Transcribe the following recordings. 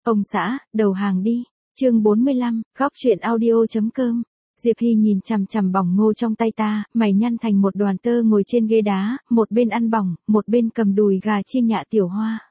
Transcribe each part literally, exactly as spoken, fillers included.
Ông xã, đầu hàng đi. Chương bốn mươi lăm, góc truyện audio.com. Diệp Hy nhìn chằm chằm bỏng ngô trong tay ta, mày nhăn thành một đoàn tơ ngồi trên ghế đá, một bên ăn bỏng, một bên cầm đùi gà chiên nhạ tiểu hoa.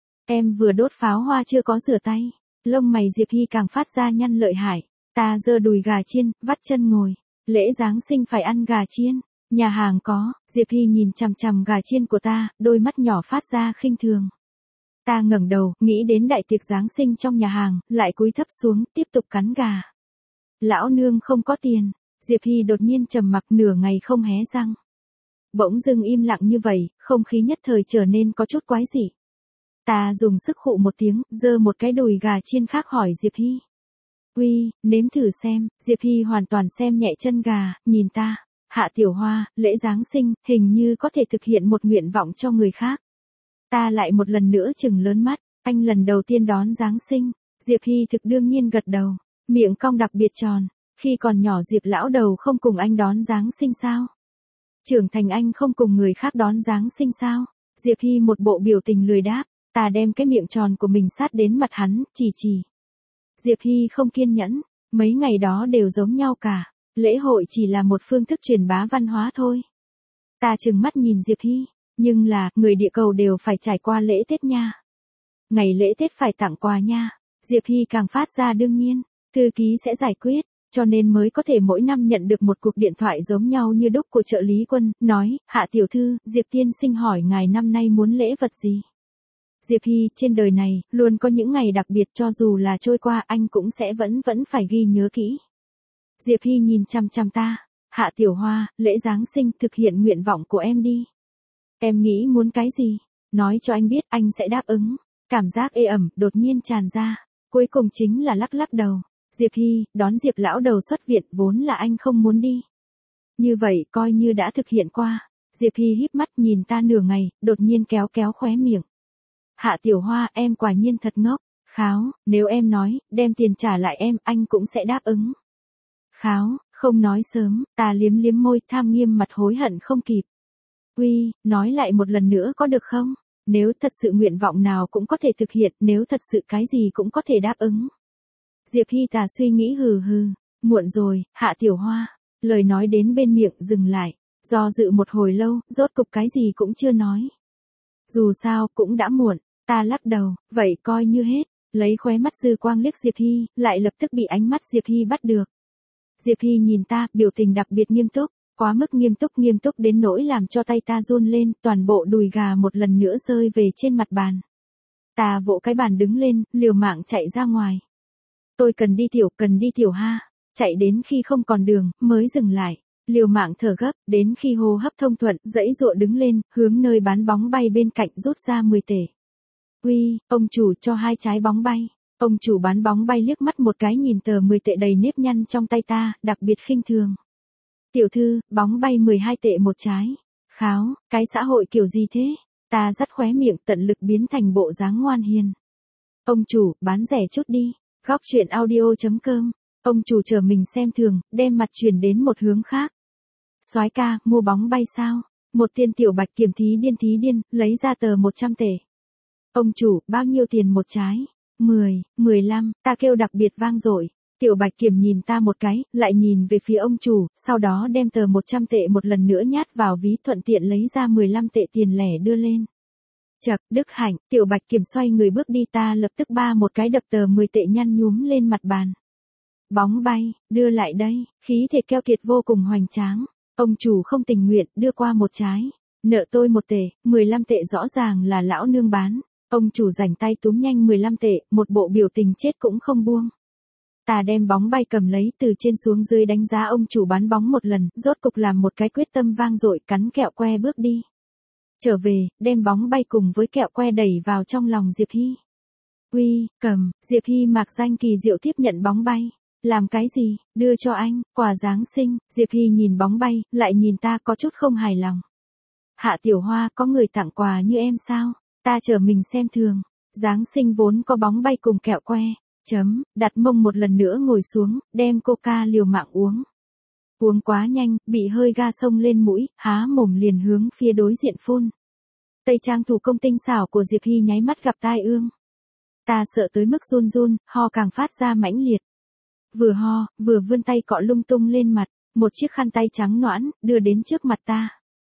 Em vừa đốt pháo hoa chưa có rửa tay. Lông mày Diệp Hy càng phát ra nhăn lợi hại. Ta giơ đùi gà chiên, vắt chân ngồi. Lễ Giáng sinh phải ăn gà chiên. Nhà hàng có. Diệp Hy nhìn chằm chằm gà chiên của ta, đôi mắt nhỏ phát ra khinh thường. Ta ngẩng đầu, nghĩ đến đại tiệc Giáng sinh trong nhà hàng, lại cúi thấp xuống, tiếp tục cắn gà. Lão nương không có tiền. Diệp Hy đột nhiên trầm mặc nửa ngày không hé răng. Bỗng dưng im lặng như vậy, không khí nhất thời trở nên có chút quái dị. Ta dùng sức khụ một tiếng, giơ một cái đùi gà chiên khác hỏi Diệp Hy. Uy, nếm thử xem. Diệp Hy hoàn toàn xem nhẹ chân gà, nhìn ta. Hạ tiểu hoa, lễ Giáng sinh, hình như có thể thực hiện một nguyện vọng cho người khác. Ta lại một lần nữa chừng lớn mắt, anh lần đầu tiên đón Giáng sinh. Diệp Hy thực đương nhiên gật đầu, miệng cong đặc biệt tròn. Khi còn nhỏ Diệp lão đầu không cùng anh đón Giáng sinh sao? Trưởng thành anh không cùng người khác đón Giáng sinh sao? Diệp Hy một bộ biểu tình lười đáp, ta đem cái miệng tròn của mình sát đến mặt hắn, chỉ chỉ. Diệp Hy không kiên nhẫn, mấy ngày đó đều giống nhau cả, lễ hội chỉ là một phương thức truyền bá văn hóa thôi. Ta trừng mắt nhìn Diệp Hy. Nhưng là, người địa cầu đều phải trải qua lễ Tết nha. Ngày lễ Tết phải tặng quà nha. Diệp Hy càng phát ra đương nhiên, thư ký sẽ giải quyết, cho nên mới có thể mỗi năm nhận được một cuộc điện thoại giống nhau như đúc của trợ lý Quân, nói, Hạ tiểu thư, Diệp tiên sinh hỏi ngài năm nay muốn lễ vật gì. Diệp Hy, trên đời này, luôn có những ngày đặc biệt cho dù là trôi qua anh cũng sẽ vẫn vẫn phải ghi nhớ kỹ. Diệp Hy nhìn chăm chăm ta, Hạ tiểu hoa, lễ Giáng sinh thực hiện nguyện vọng của em đi. Em nghĩ muốn cái gì? Nói cho anh biết anh sẽ đáp ứng. Cảm giác ê ẩm đột nhiên tràn ra. Cuối cùng chính là lắc lắc đầu. Diệp Hy, đón Diệp lão đầu xuất viện vốn là anh không muốn đi. Như vậy coi như đã thực hiện qua. Diệp Hy híp mắt nhìn ta nửa ngày, đột nhiên kéo kéo khóe miệng. Hạ tiểu hoa, em quả nhiên thật ngốc. Kháo, nếu em nói, đem tiền trả lại em, anh cũng sẽ đáp ứng. Kháo, không nói sớm, ta liếm liếm môi tham nghiêm mặt hối hận không kịp. Uy, nói lại một lần nữa có được không? Nếu thật sự nguyện vọng nào cũng có thể thực hiện, nếu thật sự cái gì cũng có thể đáp ứng. Diệp Hy ta suy nghĩ hừ hừ, muộn rồi, Hạ tiểu hoa. Lời nói đến bên miệng dừng lại, do dự một hồi lâu, rốt cục cái gì cũng chưa nói. Dù sao cũng đã muộn, ta lắc đầu, vậy coi như hết, lấy khóe mắt dư quang liếc Diệp Hy, lại lập tức bị ánh mắt Diệp Hy bắt được. Diệp Hy nhìn ta, biểu tình đặc biệt nghiêm túc. Quá mức nghiêm túc nghiêm túc đến nỗi làm cho tay ta run lên, toàn bộ đùi gà một lần nữa rơi về trên mặt bàn. Ta vỗ cái bàn đứng lên, liều mạng chạy ra ngoài. Tôi cần đi tiểu, cần đi tiểu ha. Chạy đến khi không còn đường, mới dừng lại. Liều mạng thở gấp, đến khi hô hấp thông thuận, dãy dụa đứng lên, hướng nơi bán bóng bay bên cạnh rút ra mười tể. Uy, ông chủ cho hai trái bóng bay. Ông chủ bán bóng bay liếc mắt một cái nhìn tờ mười tệ đầy nếp nhăn trong tay ta, đặc biệt khinh thường. Tiểu thư, bóng bay mười hai tệ một trái. Kháo, cái xã hội kiểu gì thế? Ta dắt khóe miệng tận lực biến thành bộ dáng ngoan hiền. Ông chủ, bán rẻ chút đi. Góc truyện audio.com. Ông chủ chờ mình xem thường, đem mặt chuyển đến một hướng khác. Soái ca, mua bóng bay sao? Một tiên tiểu bạch kiểm thí điên thí điên, lấy ra tờ một trăm tệ. Ông chủ, bao nhiêu tiền một trái? mười, mười lăm, ta kêu đặc biệt vang dội. Tiểu Bạch Kiểm nhìn ta một cái, lại nhìn về phía ông chủ, sau đó đem tờ một trăm tệ một lần nữa nhát vào ví thuận tiện lấy ra mười lăm tệ tiền lẻ đưa lên. Chậc, Đức Hạnh, Tiểu Bạch Kiểm xoay người bước đi ta lập tức ba một cái đập tờ mười tệ nhăn nhúm lên mặt bàn. Bóng bay, đưa lại đây, khí thể keo kiệt vô cùng hoành tráng. Ông chủ không tình nguyện, đưa qua một trái. Nợ tôi một tệ, mười lăm tệ rõ ràng là lão nương bán. Ông chủ rảnh tay túm nhanh mười lăm tệ, một bộ biểu tình chết cũng không buông. Ta đem bóng bay cầm lấy từ trên xuống dưới đánh giá ông chủ bán bóng một lần, rốt cục làm một cái quyết tâm vang dội cắn kẹo que bước đi. Trở về, đem bóng bay cùng với kẹo que đẩy vào trong lòng Diệp Hy. Uy, cầm, Diệp Hy mạc danh kỳ diệu tiếp nhận bóng bay. Làm cái gì, đưa cho anh, quà Giáng sinh. Diệp Hy nhìn bóng bay, lại nhìn ta có chút không hài lòng. Hạ tiểu hoa, có người tặng quà như em sao? Ta chờ mình xem thường. Giáng sinh vốn có bóng bay cùng kẹo que. Chấm, đặt mông một lần nữa ngồi xuống, đem coca liều mạng uống. Uống quá nhanh, bị hơi ga xông lên mũi, há mồm liền hướng phía đối diện phun. Tây trang thủ công tinh xảo của Diệp Hy nháy mắt gặp tai ương. Ta sợ tới mức run run, ho càng phát ra mãnh liệt. Vừa ho, vừa vươn tay cọ lung tung lên mặt, một chiếc khăn tay trắng nõn, đưa đến trước mặt ta.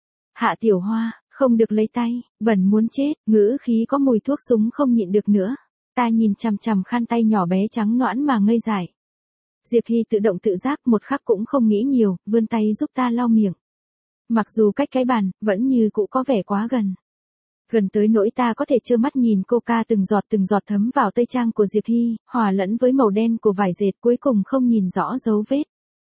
Hạ Tiểu Hoa, không được lấy tay, bẩn muốn chết, ngữ khí có mùi thuốc súng không nhịn được nữa. Ta nhìn chằm chằm khăn tay nhỏ bé trắng nõn mà ngây dại. Diệp Hy tự động tự giác một khắc cũng không nghĩ nhiều, vươn tay giúp ta lau miệng. Mặc dù cách cái bàn, vẫn như cũ có vẻ quá gần. Gần tới nỗi ta có thể trơ mắt nhìn coca từng giọt từng giọt thấm vào tây trang của Diệp Hy, hòa lẫn với màu đen của vải dệt cuối cùng không nhìn rõ dấu vết.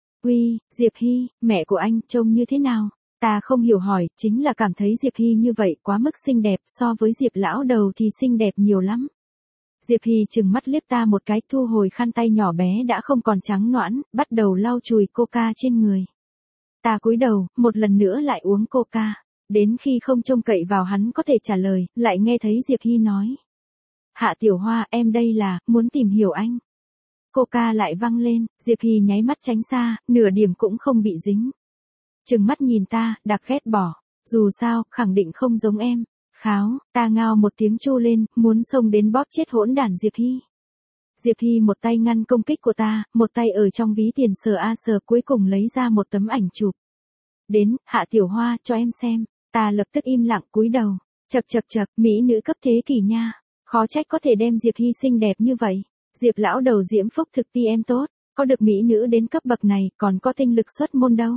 Uy, Diệp Hy, mẹ của anh trông như thế nào? Ta không hiểu hỏi, chính là cảm thấy Diệp Hy như vậy quá mức xinh đẹp, so với Diệp lão đầu thì xinh đẹp nhiều lắm. Diệp Hy trừng mắt liếc ta một cái, thu hồi khăn tay nhỏ bé đã không còn trắng nõn, bắt đầu lau chùi coca trên người. Ta cúi đầu, một lần nữa lại uống coca. Đến khi không trông cậy vào hắn có thể trả lời, lại nghe thấy Diệp Hy nói. Hạ Tiểu Hoa, em đây là, muốn tìm hiểu anh. Coca lại văng lên, Diệp Hy nháy mắt tránh xa, nửa điểm cũng không bị dính. Trừng mắt nhìn ta, đặc ghét bỏ. Dù sao, khẳng định không giống em. Kháo, ta ngao một tiếng chu lên, muốn xông đến bóp chết hỗn đản Diệp Hy. Diệp Hy một tay ngăn công kích của ta, một tay ở trong ví tiền sờ a sờ, cuối cùng lấy ra một tấm ảnh chụp. Đến, Hạ Tiểu Hoa, cho em xem. Ta lập tức im lặng cúi đầu. Chậc chậc chậc, mỹ nữ cấp thế kỷ nha. Khó trách có thể đem Diệp Hy xinh đẹp như vậy. Diệp lão đầu diễm phúc thực ti em tốt, có được mỹ nữ đến cấp bậc này, còn có tinh lực xuất môn đâu.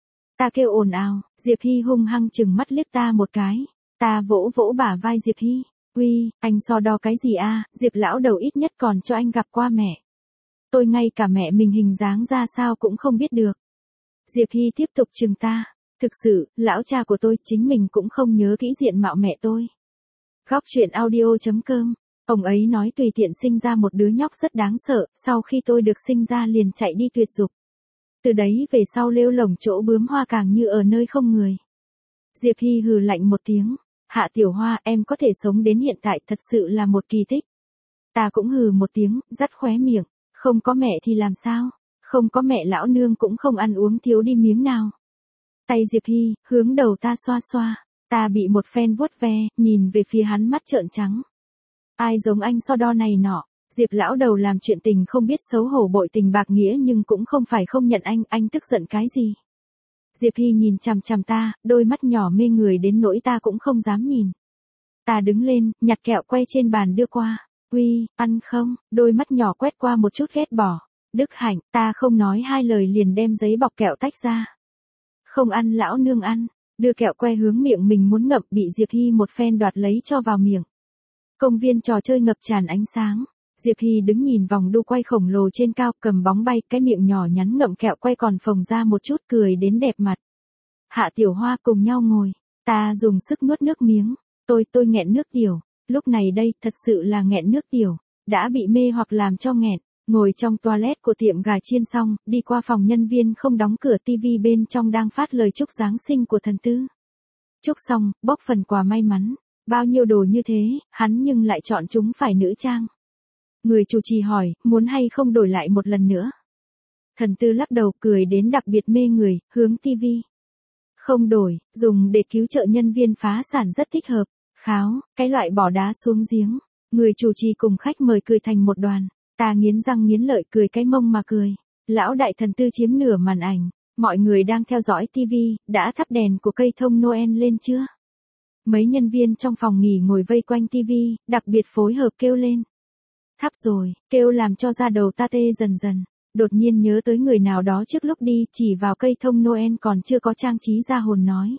Ta kêu ồn ào, Diệp Hy hung hăng chừng mắt liếc ta một cái. Ta vỗ vỗ bả vai Diệp Hy. Uy, anh so đo cái gì a? Diệp lão đầu ít nhất còn cho anh gặp qua mẹ. Tôi ngay cả mẹ mình hình dáng ra sao cũng không biết được. Diệp Hy tiếp tục chừng ta. Thực sự, lão cha của tôi chính mình cũng không nhớ kỹ diện mạo mẹ tôi. Góc truyện audio chấm com. Ông ấy nói tùy tiện sinh ra một đứa nhóc rất đáng sợ, sau khi tôi được sinh ra liền chạy đi tuyệt dục. Từ đấy về sau lêu lổng chỗ bướm hoa càng như ở nơi không người. Diệp Hy hừ lạnh một tiếng. Hạ Tiểu Hoa, em có thể sống đến hiện tại thật sự là một kỳ tích. Ta cũng hừ một tiếng, dắt khóe miệng. Không có mẹ thì làm sao? Không có mẹ lão nương cũng không ăn uống thiếu đi miếng nào. Tay Diệp Hy, hướng đầu ta xoa xoa. Ta bị một phen vuốt ve, nhìn về phía hắn mắt trợn trắng. Ai giống anh so đo này nọ. Diệp lão đầu làm chuyện tình không biết xấu hổ, bội tình bạc nghĩa nhưng cũng không phải không nhận anh, anh tức giận cái gì. Diệp Hy nhìn chằm chằm ta, đôi mắt nhỏ mê người đến nỗi ta cũng không dám nhìn. Ta đứng lên, nhặt kẹo que trên bàn đưa qua. Uy, ăn không? Đôi mắt nhỏ quét qua một chút ghét bỏ. Đức hạnh, ta không nói hai lời liền đem giấy bọc kẹo tách ra. Không ăn lão nương ăn, đưa kẹo que hướng miệng mình muốn ngậm, bị Diệp Hy một phen đoạt lấy cho vào miệng. Công viên trò chơi ngập tràn ánh sáng. Diệp Hy đứng nhìn vòng đu quay khổng lồ trên cao, cầm bóng bay, cái miệng nhỏ nhắn ngậm kẹo quay còn phồng ra một chút, cười đến đẹp mặt. Hạ Tiểu Hoa cùng nhau ngồi, ta dùng sức nuốt nước miếng, tôi tôi nghẹn nước tiểu, lúc này đây thật sự là nghẹn nước tiểu, đã bị mê hoặc làm cho nghẹn. Ngồi trong toilet của tiệm gà chiên xong, đi qua phòng nhân viên không đóng cửa, tivi bên trong đang phát lời chúc Giáng sinh của thần tư. Chúc xong, bóc phần quà may mắn, bao nhiêu đồ như thế, hắn nhưng lại chọn chúng phải nữ trang. Người chủ trì hỏi, muốn hay không đổi lại một lần nữa. Thần tư lắc đầu, cười đến đặc biệt mê người, hướng tivi. Không đổi, dùng để cứu trợ nhân viên phá sản rất thích hợp. Kháo, cái loại bỏ đá xuống giếng. Người chủ trì cùng khách mời cười thành một đoàn. Ta nghiến răng nghiến lợi cười cái mông mà cười. Lão đại thần tư chiếm nửa màn ảnh. Mọi người đang theo dõi tivi, đã thắp đèn của cây thông Noel lên chưa? Mấy nhân viên trong phòng nghỉ ngồi vây quanh tivi, đặc biệt phối hợp kêu lên. Thắp rồi, kêu làm cho da đầu ta tê dần dần. Đột nhiên nhớ tới người nào đó trước lúc đi, chỉ vào cây thông Noel còn chưa có trang trí ra hồn nói.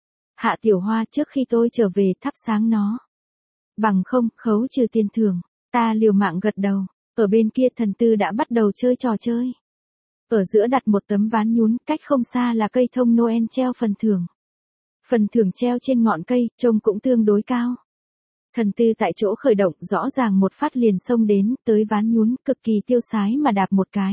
Hạ Tiểu Hoa, trước khi tôi trở về thắp sáng nó. Bằng không, khấu trừ tiền thưởng. Ta liều mạng gật đầu. Ở bên kia thần tư đã bắt đầu chơi trò chơi. Ở giữa đặt một tấm ván nhún, cách không xa là cây thông Noel treo phần thưởng. Phần thưởng treo trên ngọn cây, trông cũng tương đối cao. Thần tư tại chỗ khởi động, rõ ràng một phát liền xông đến, tới ván nhún, cực kỳ tiêu sái mà đạp một cái.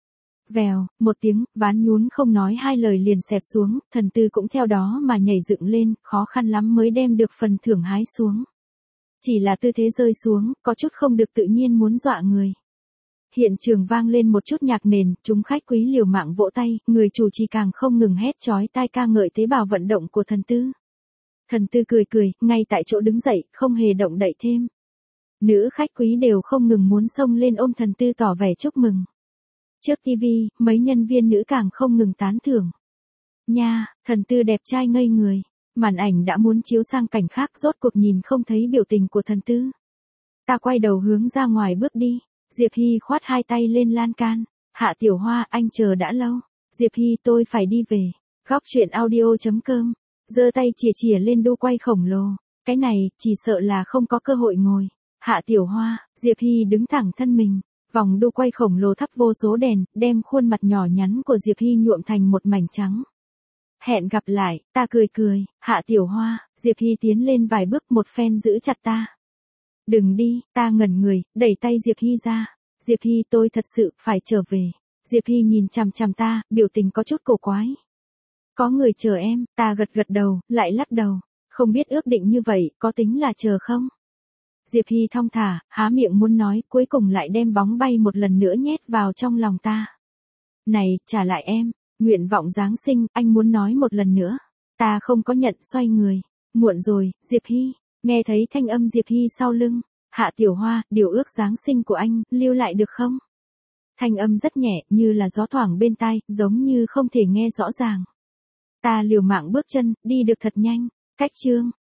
Vèo, một tiếng, ván nhún không nói hai lời liền xẹp xuống, thần tư cũng theo đó mà nhảy dựng lên, khó khăn lắm mới đem được phần thưởng hái xuống. Chỉ là tư thế rơi xuống, có chút không được tự nhiên muốn dọa người. Hiện trường vang lên một chút nhạc nền, chúng khách quý liều mạng vỗ tay, người chủ trì càng không ngừng hét chói tai ca ngợi tế bào vận động của thần tư. Thần tư cười cười, ngay tại chỗ đứng dậy, không hề động đậy thêm. Nữ khách quý đều không ngừng muốn xông lên ôm thần tư tỏ vẻ chúc mừng. Trước tivi, mấy nhân viên nữ càng không ngừng tán thưởng. Nha, thần tư đẹp trai ngây người. Màn ảnh đã muốn chiếu sang cảnh khác, rốt cuộc nhìn không thấy biểu tình của thần tư. Ta quay đầu hướng ra ngoài bước đi. Diệp Hy khoát hai tay lên lan can. Hạ Tiểu Hoa, anh chờ đã lâu. Diệp Hy, tôi phải đi về. Góc truyện audio chấm com. Giơ tay chìa chìa lên đu quay khổng lồ. Cái này, chỉ sợ là không có cơ hội ngồi. Hạ Tiểu Hoa, Diệp Hy đứng thẳng thân mình. Vòng đu quay khổng lồ thắp vô số đèn, đem khuôn mặt nhỏ nhắn của Diệp Hy nhuộm thành một mảnh trắng. Hẹn gặp lại, ta cười cười. Hạ Tiểu Hoa, Diệp Hy tiến lên vài bước, một phen giữ chặt ta. Đừng đi, ta ngẩn người, đẩy tay Diệp Hy ra. Diệp Hy, tôi thật sự phải trở về. Diệp Hy nhìn chằm chằm ta, biểu tình có chút cổ quái. Có người chờ em, ta gật gật đầu, lại lắc đầu. Không biết ước định như vậy, có tính là chờ không? Diệp Hy thong thả, há miệng muốn nói, cuối cùng lại đem bóng bay một lần nữa nhét vào trong lòng ta. Này, trả lại em, nguyện vọng Giáng sinh, anh muốn nói một lần nữa. Ta không có nhận, xoay người. Muộn rồi, Diệp Hy. Nghe thấy thanh âm Diệp Hy sau lưng. Hạ Tiểu Hoa, điều ước Giáng sinh của anh, lưu lại được không? Thanh âm rất nhẹ, như là gió thoảng bên tai, giống như không thể nghe rõ ràng. Ta liều mạng bước chân, đi được thật nhanh. Cách chương.